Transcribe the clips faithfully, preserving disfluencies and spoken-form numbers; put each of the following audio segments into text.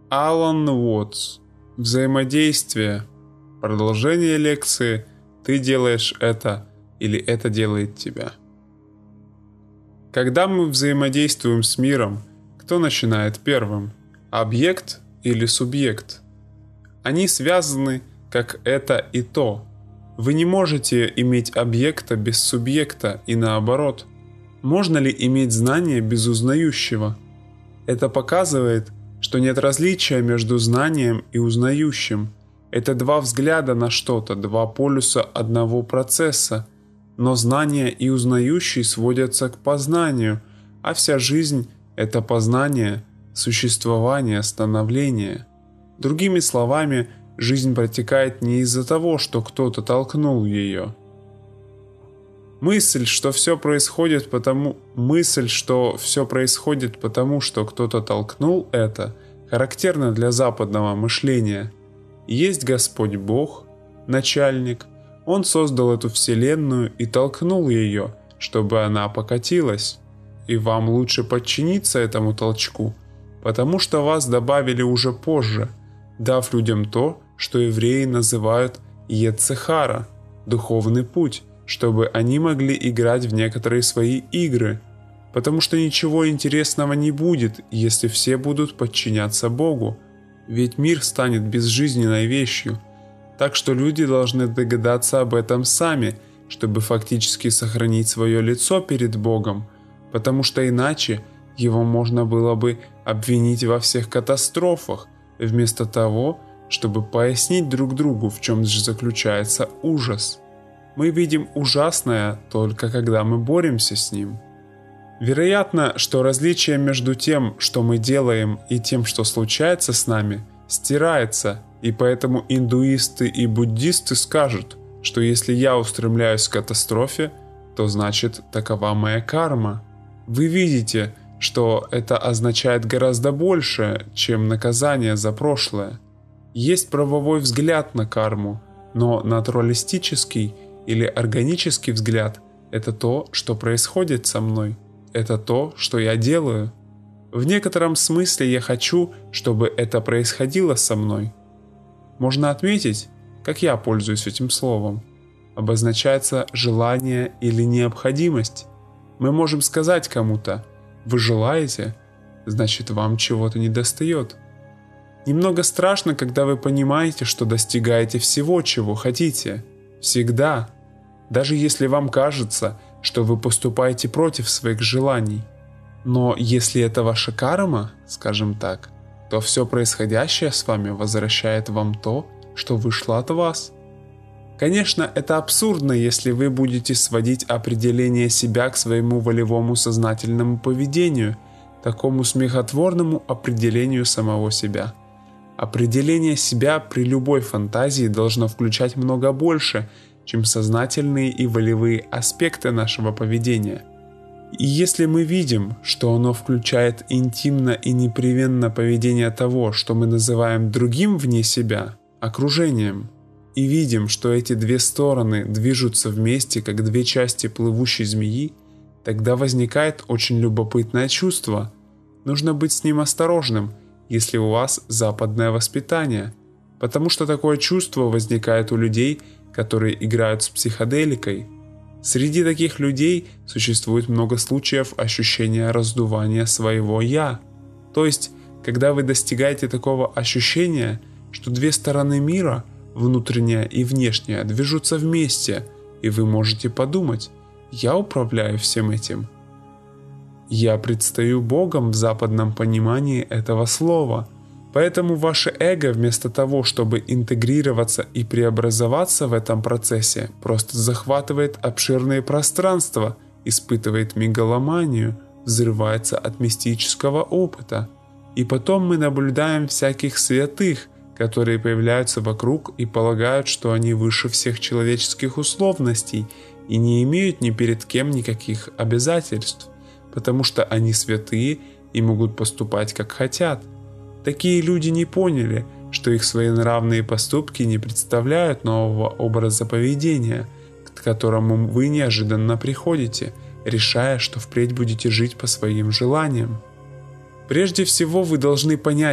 Алан Уотс. Взаимодействие. Продолжение лекции «Ты делаешь это» или «Это делает тебя». Когда мы взаимодействуем с миром, кто начинает первым? Объект или субъект? Они связаны как это и то. Вы не можете иметь объекта без субъекта и наоборот. Можно ли иметь знание без узнающего? Это показывает, что нет различия между знанием и узнающим. Это два взгляда на что-то, два полюса одного процесса. Но знание и узнающий сводятся к познанию, а вся жизнь – это познание, существование, становление. Другими словами, жизнь протекает не из-за того, что кто-то толкнул ее. Мысль, что все происходит потому, мысль, что все происходит потому, что кто-то толкнул это, характерна для западного мышления. Есть Господь Бог, начальник, Он создал эту вселенную и толкнул ее, чтобы она покатилась. И вам лучше подчиниться этому толчку, потому что вас добавили уже позже, дав людям то, что евреи называют Ецехара, духовный путь, чтобы они могли играть в некоторые свои игры, потому что ничего интересного не будет, если все будут подчиняться Богу, ведь мир станет безжизненной вещью, так что люди должны догадаться об этом сами, чтобы фактически сохранить свое лицо перед Богом, потому что иначе его можно было бы обвинить во всех катастрофах, вместо того, чтобы пояснить друг другу, в чем же заключается ужас. Мы видим ужасное только когда мы боремся с ним. Вероятно, что различие между тем, что мы делаем, и тем, что случается с нами, стирается, и поэтому индуисты и буддисты скажут, что если я устремляюсь к катастрофе, то значит такова моя карма. Вы видите, что это означает гораздо больше, чем наказание за прошлое. Есть правовой взгляд на карму, но натуралистический или органический взгляд – это то, что происходит со мной, это то, что я делаю. В некотором смысле я хочу, чтобы это происходило со мной. Можно отметить, как я пользуюсь этим словом. Обозначается желание или необходимость. Мы можем сказать кому-то: «Вы желаете?» Значит, вам чего-то недостает. Немного страшно, когда вы понимаете, что достигаете всего, чего хотите. Всегда. Даже если вам кажется, что вы поступаете против своих желаний. Но если это ваша карма, скажем так, то все происходящее с вами возвращает вам то, что вышло от вас. Конечно, это абсурдно, если вы будете сводить определение себя к своему волевому сознательному поведению, такому смехотворному определению самого себя. Определение себя при любой фантазии должно включать много больше, чем сознательные и волевые аспекты нашего поведения. И если мы видим, что оно включает интимно и непревенно поведение того, что мы называем другим вне себя, окружением, и видим, что эти две стороны движутся вместе, как две части плывущей змеи, тогда возникает очень любопытное чувство. Нужно быть с ним осторожным, если у вас западное воспитание, потому что такое чувство возникает у людей, которые играют с психоделикой. Среди таких людей существует много случаев ощущения раздувания своего «я». То есть, когда вы достигаете такого ощущения, что две стороны мира, внутренняя и внешняя, движутся вместе, и вы можете подумать: «Я управляю всем этим». «Я предстаю Богом» в западном понимании этого слова. Поэтому ваше эго вместо того, чтобы интегрироваться и преобразоваться в этом процессе, просто захватывает обширные пространства, испытывает мегаломанию, взрывается от мистического опыта. И потом мы наблюдаем всяких святых, которые появляются вокруг и полагают, что они выше всех человеческих условностей и не имеют ни перед кем никаких обязательств, потому что они святые и могут поступать как хотят. Такие люди не поняли, что их своенравные поступки не представляют нового образа поведения, к которому вы неожиданно приходите, решая, что впредь будете жить по своим желаниям. Прежде всего вы должны понять,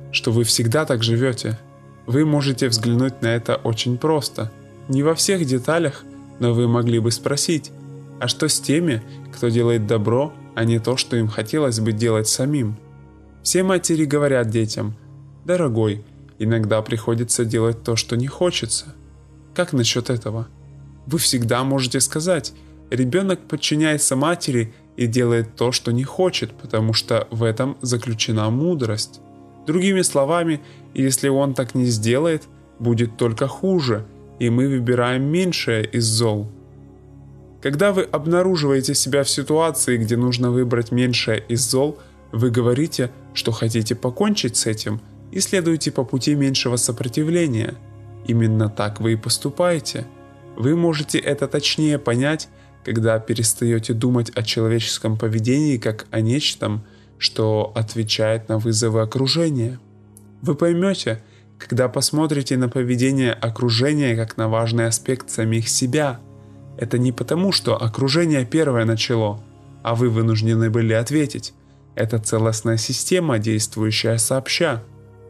что вы всегда так живете. Вы можете взглянуть на это очень просто. Не во всех деталях, но вы могли бы спросить, а что с теми, кто делает добро, а не то, что им хотелось бы делать самим? Все матери говорят детям: «Дорогой, иногда приходится делать то, что не хочется». Как насчет этого? Вы всегда можете сказать: ребенок подчиняется матери и делает то, что не хочет, потому что в этом заключена мудрость. Другими словами, если он так не сделает, будет только хуже, и мы выбираем меньшее из зол. Когда вы обнаруживаете себя в ситуации, где нужно выбрать меньшее из зол, вы говорите, что хотите покончить с этим и следуете по пути меньшего сопротивления. Именно так вы и поступаете. Вы можете это точнее понять, когда перестаете думать о человеческом поведении как о нечтом, что отвечает на вызовы окружения. Вы поймете, когда посмотрите на поведение окружения как на важный аспект самих себя. Это не потому, что окружение первое начало, а вы вынуждены были ответить. Это целостная система, действующая сообща.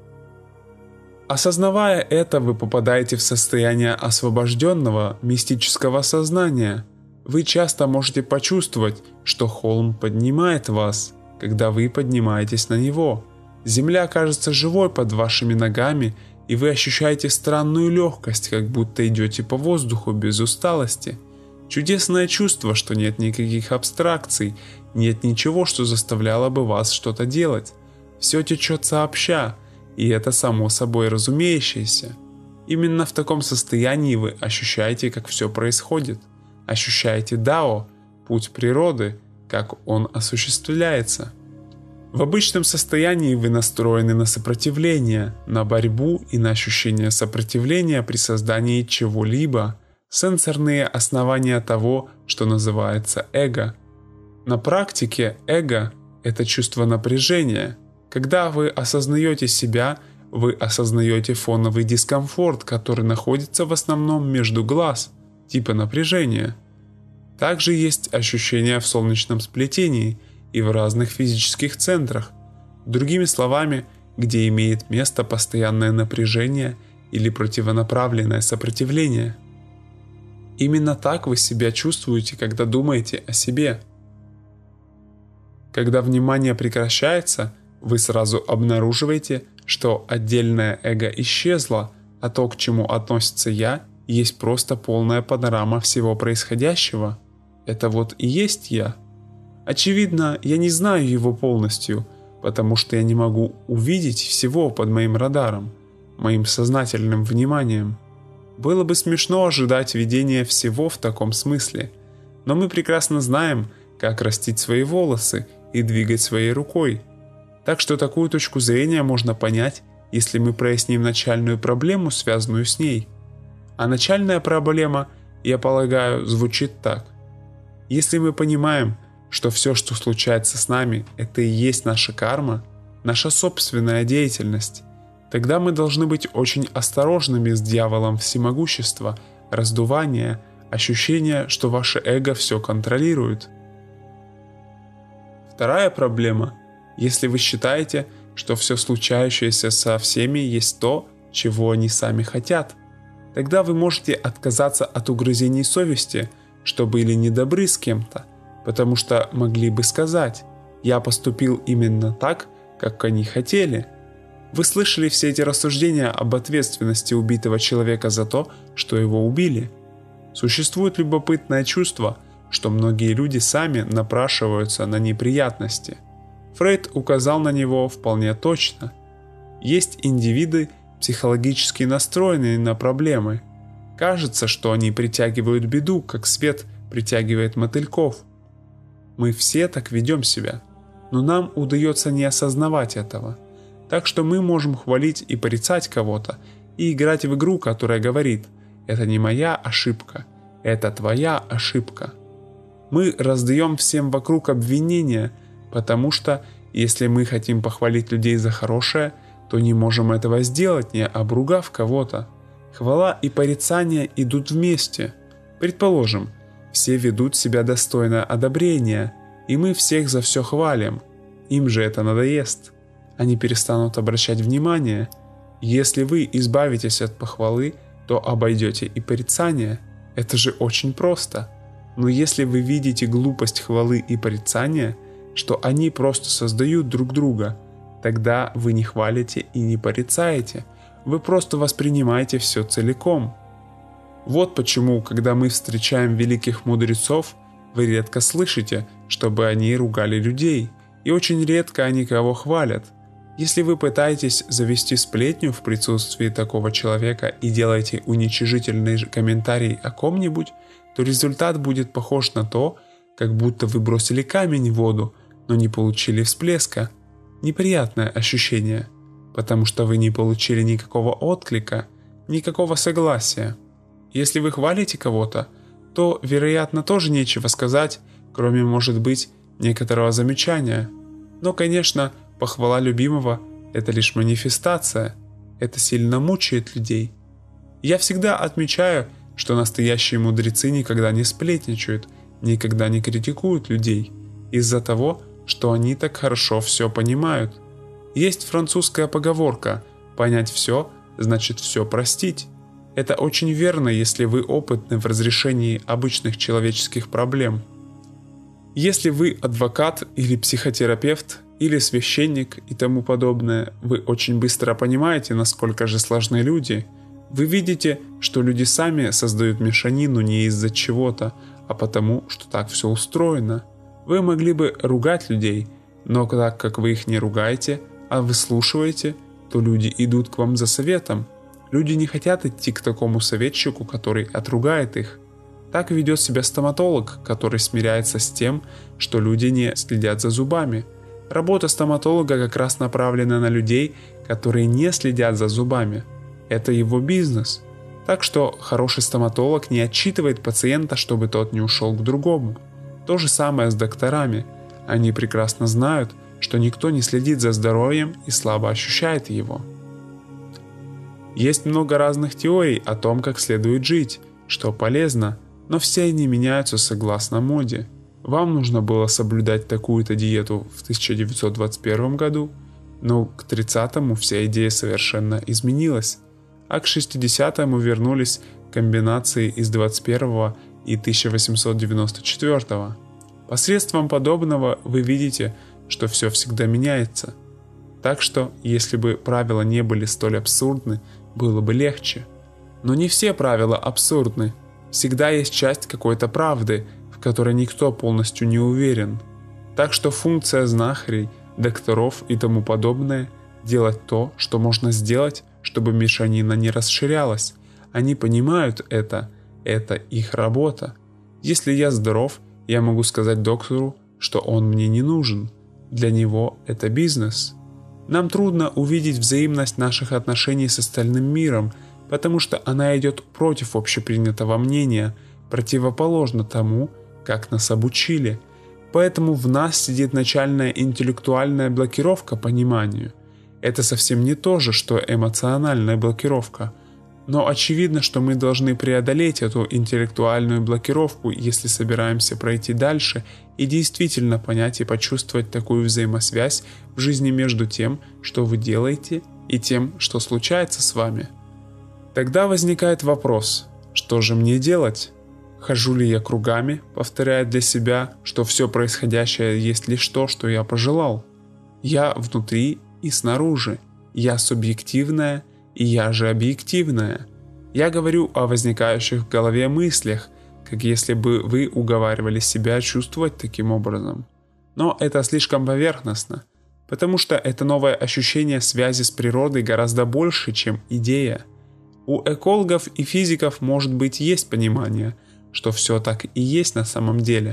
Осознавая это, вы попадаете в состояние освобожденного, мистического сознания. Вы часто можете почувствовать, что холм поднимает вас, когда вы поднимаетесь на него. Земля кажется живой под вашими ногами, и вы ощущаете странную легкость, как будто идете по воздуху без усталости. Чудесное чувство, что нет никаких абстракций, нет ничего, что заставляло бы вас что-то делать. Все течет сообща, и это само собой разумеющееся. Именно в таком состоянии вы ощущаете, как все происходит. Ощущаете Дао, путь природы, как он осуществляется. В обычном состоянии вы настроены на сопротивление, на борьбу и на ощущение сопротивления при создании чего-либо, сенсорные основания того, что называется эго. На практике эго – это чувство напряжения. Когда вы осознаете себя, вы осознаете фоновый дискомфорт, который находится в основном между глаз, типа напряжения. Также есть ощущения в солнечном сплетении и в разных физических центрах, другими словами, где имеет место постоянное напряжение или противонаправленное сопротивление. Именно так вы себя чувствуете, когда думаете о себе. Когда внимание прекращается, вы сразу обнаруживаете, что отдельное эго исчезло, а то, к чему относится «я», есть просто полная панорама всего происходящего. Это вот и есть «я». Очевидно, я не знаю его полностью, потому что я не могу увидеть всего под моим радаром, моим сознательным вниманием. Было бы смешно ожидать видения всего в таком смысле, но мы прекрасно знаем, как растить свои волосы и двигать своей рукой. Так что такую точку зрения можно понять, если мы проясним начальную проблему, связанную с ней. А начальная проблема, я полагаю, звучит так. Если мы понимаем, что все, что случается с нами, это и есть наша карма, наша собственная деятельность, тогда мы должны быть очень осторожными с дьяволом всемогущества, раздувания, ощущения, что ваше эго все контролирует. Вторая проблема. Если вы считаете, что все случающееся со всеми есть то, чего они сами хотят, тогда вы можете отказаться от угрызений совести, что были недобры с кем-то, потому что могли бы сказать: «Я поступил именно так, как они хотели». Вы слышали все эти рассуждения об ответственности убитого человека за то, что его убили. Существует любопытное чувство, что многие люди сами напрашиваются на неприятности. Фрейд указал на него вполне точно. Есть индивиды, психологически настроенные на проблемы. Кажется, что они притягивают беду, как свет притягивает мотыльков. Мы все так ведем себя, но нам удается не осознавать этого. Так что мы можем хвалить и порицать кого-то, и играть в игру, которая говорит: «Это не моя ошибка, это твоя ошибка». Мы раздаем всем вокруг обвинения, потому что, если мы хотим похвалить людей за хорошее, то не можем этого сделать, не обругав кого-то. Хвала и порицание идут вместе. Предположим, все ведут себя достойно одобрения, и мы всех за все хвалим. Им же это надоест. они перестанут обращать внимание. Если вы избавитесь от похвалы, то обойдете и порицание. Это же очень просто. Но если вы видите глупость хвалы и порицания, что они просто создают друг друга, тогда вы не хвалите и не порицаете, вы просто воспринимаете все целиком. Вот почему, когда мы встречаем великих мудрецов, вы редко слышите, чтобы они ругали людей, и очень редко они кого хвалят. Если вы пытаетесь завести сплетню в присутствии такого человека и делаете уничижительный комментарий о ком-нибудь, то результат будет похож на то, как будто вы бросили камень в воду, но не получили всплеска. Неприятное ощущение, потому что вы не получили никакого отклика, никакого согласия. Если вы хвалите кого-то, то, вероятно, тоже нечего сказать, кроме, может быть, некоторого замечания. Но, конечно, похвала любимого – это лишь манифестация, это сильно мучает людей. Я всегда отмечаю, что настоящие мудрецы никогда не сплетничают, никогда не критикуют людей, из-за того, что они так хорошо все понимают. Есть французская поговорка «понять все, значит все простить». Это очень верно, если вы опытны в разрешении обычных человеческих проблем. Если вы адвокат или психотерапевт, или священник и тому подобное, вы очень быстро понимаете, насколько же сложны люди. Вы видите, что люди сами создают мешанину не из-за чего-то, а потому, что так все устроено. Вы могли бы ругать людей, но так как вы их не ругаете, а выслушиваете, то люди идут к вам за советом. Люди не хотят идти к такому советчику, который отругает их. Так ведет себя стоматолог, который смиряется с тем, что люди не следят за зубами. Работа стоматолога как раз направлена на людей, которые не следят за зубами. Это его бизнес. Так что хороший стоматолог не отчитывает пациента, чтобы тот не ушел к другому. То же самое с докторами. Они прекрасно знают, что никто не следит за здоровьем и слабо ощущает его. Есть много разных теорий о том, как следует жить, что полезно, но все они меняются согласно моде. Вам нужно было соблюдать такую-то диету в тысяча девятьсот двадцать первом году, но к тридцатому вся идея совершенно изменилась, а к шестидесятому вернулись комбинации из двадцать первого и тысяча восемьсот девяносто четвёртого. Посредством подобного вы видите, что все всегда меняется. Так что, если бы правила не были столь абсурдны, было бы легче. Но не все правила абсурдны. Всегда есть часть какой-то правды, в которой никто полностью не уверен. Так что функция знахарей, докторов и тому подобное – делать то, что можно сделать, чтобы мешанина не расширялась. Они понимают это, это их работа. Если я здоров, я могу сказать доктору, что он мне не нужен. Для него это бизнес. Нам трудно увидеть взаимность наших отношений с остальным миром, потому что она идет против общепринятого мнения, противоположно тому, как нас обучили. Поэтому в нас сидит начальная интеллектуальная блокировка пониманию. Это совсем не то же, что эмоциональная блокировка. Но очевидно, что мы должны преодолеть эту интеллектуальную блокировку, если собираемся пройти дальше и действительно понять и почувствовать такую взаимосвязь в жизни между тем, что вы делаете, и тем, что случается с вами. Тогда возникает вопрос, что же мне делать? Хожу ли я кругами, повторяя для себя, что все происходящее есть лишь то, что я пожелал? Я внутри и снаружи. Я субъективная, и я же объективная. Я говорю о возникающих в голове мыслях, как если бы вы уговаривали себя чувствовать таким образом. Но это слишком поверхностно, потому что это новое ощущение связи с природой гораздо больше, чем идея. У экологов и физиков, может быть, есть понимание, что все так и есть на самом деле.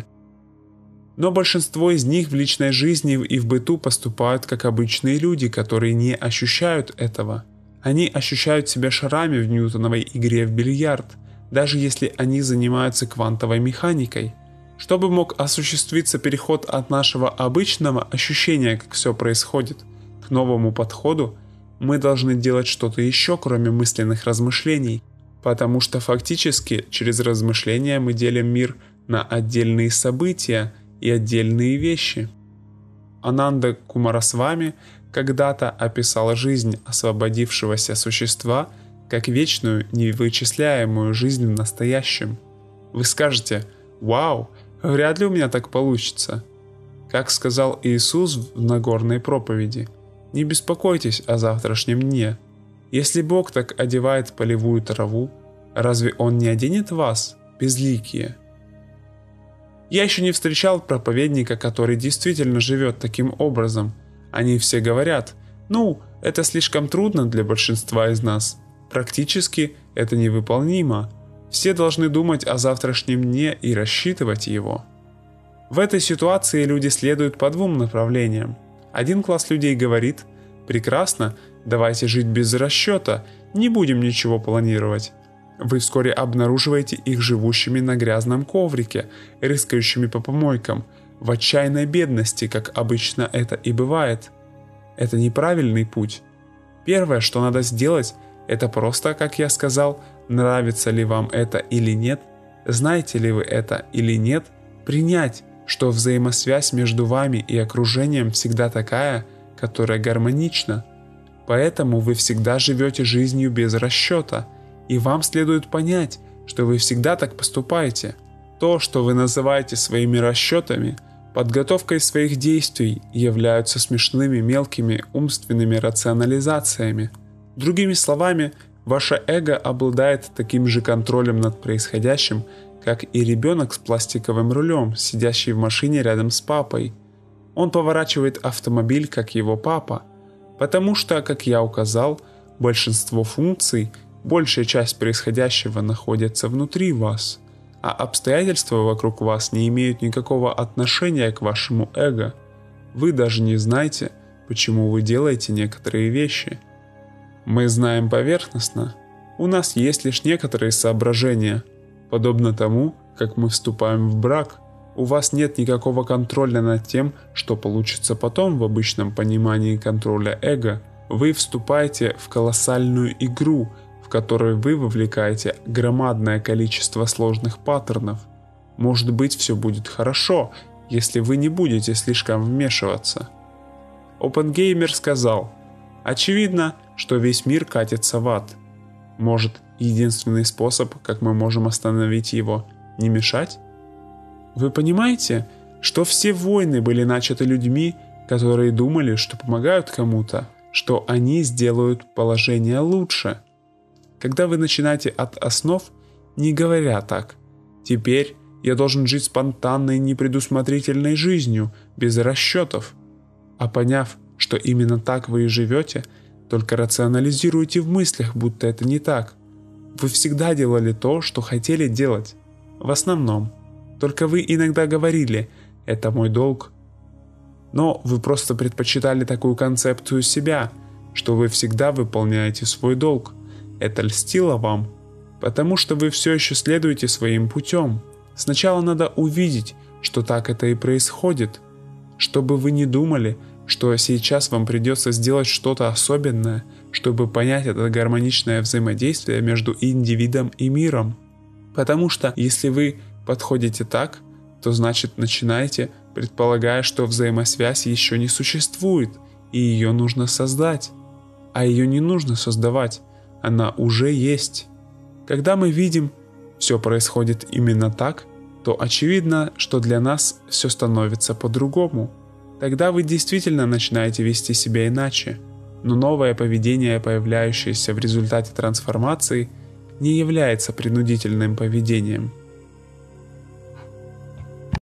Но большинство из них в личной жизни и в быту поступают как обычные люди, которые не ощущают этого. Они ощущают себя шарами в ньютоновой игре в бильярд, даже если они занимаются квантовой механикой. Чтобы мог осуществиться переход от нашего обычного ощущения, как все происходит, к новому подходу, мы должны делать что-то еще, кроме мысленных размышлений, потому что фактически через размышления мы делим мир на отдельные события и отдельные вещи. Ананда Кумарасвами когда-то описал жизнь освободившегося существа как вечную, невычисляемую жизнь в настоящем. Вы скажете: «Вау, вряд ли у меня так получится». Как сказал Иисус в Нагорной проповеди: «Не беспокойтесь о завтрашнем дне. Если Бог так одевает полевую траву, разве Он не оденет вас, безликие?» Я еще не встречал проповедника, который действительно живет таким образом. Они все говорят: «Ну, это слишком трудно для большинства из нас. Практически это невыполнимо. Все должны думать о завтрашнем дне и рассчитывать его». В этой ситуации люди следуют по двум направлениям. Один класс людей говорит: «Прекрасно, давайте жить без расчета, не будем ничего планировать». Вы вскоре обнаруживаете их живущими на грязном коврике, рыскающими по помойкам, в отчаянной бедности, как обычно это и бывает. Это неправильный путь. Первое, что надо сделать, это просто, как я сказал, нравится ли вам это или нет, знаете ли вы это или нет, принять, что взаимосвязь между вами и окружением всегда такая, которая гармонична. Поэтому вы всегда живете жизнью без расчета, и вам следует понять, что вы всегда так поступаете. То, что вы называете своими расчетами, подготовкой своих действий, являются смешными мелкими умственными рационализациями. Другими словами, ваше эго обладает таким же контролем над происходящим, как и ребенок с пластиковым рулем, сидящий в машине рядом с папой. Он поворачивает автомобиль, как его папа, потому что, как я указал, большинство функций, большая часть происходящего находится внутри вас, а обстоятельства вокруг вас не имеют никакого отношения к вашему эго. Вы даже не знаете, почему вы делаете некоторые вещи. Мы знаем поверхностно. У нас есть лишь некоторые соображения. Подобно тому, как мы вступаем в брак, у вас нет никакого контроля над тем, что получится потом в обычном понимании контроля эго. Вы вступаете в колоссальную игру, в которой вы вовлекаете громадное количество сложных паттернов. Может быть, все будет хорошо, если вы не будете слишком вмешиваться. Оппенгеймер сказал: «Очевидно, что весь мир катится в ад. Может, единственный способ, как мы можем остановить его, не мешать?» Вы понимаете, что все войны были начаты людьми, которые думали, что помогают кому-то, что они сделают положение лучше. Когда вы начинаете от основ, не говоря так: «Теперь я должен жить спонтанной, непредусмотрительной жизнью, без расчетов», а поняв, что именно так вы и живете, только рационализируете в мыслях, будто это не так. Вы всегда делали то, что хотели делать. В основном. Только вы иногда говорили: «Это мой долг». Но вы просто предпочитали такую концепцию себя, что вы всегда выполняете свой долг. Это льстило вам, потому что вы все еще следуете своим путем. Сначала надо увидеть, что так это и происходит, чтобы вы не думали, что сейчас вам придется сделать что-то особенное, чтобы понять это гармоничное взаимодействие между индивидом и миром. Потому что если вы подходите так, то значит начинаете, предполагая, что взаимосвязь еще не существует, и ее нужно создать. А ее не нужно создавать, она уже есть. Когда мы видим, все происходит именно так, то очевидно, что для нас все становится по-другому. Тогда вы действительно начинаете вести себя иначе. Но новое поведение, появляющееся в результате трансформации, не является принудительным поведением.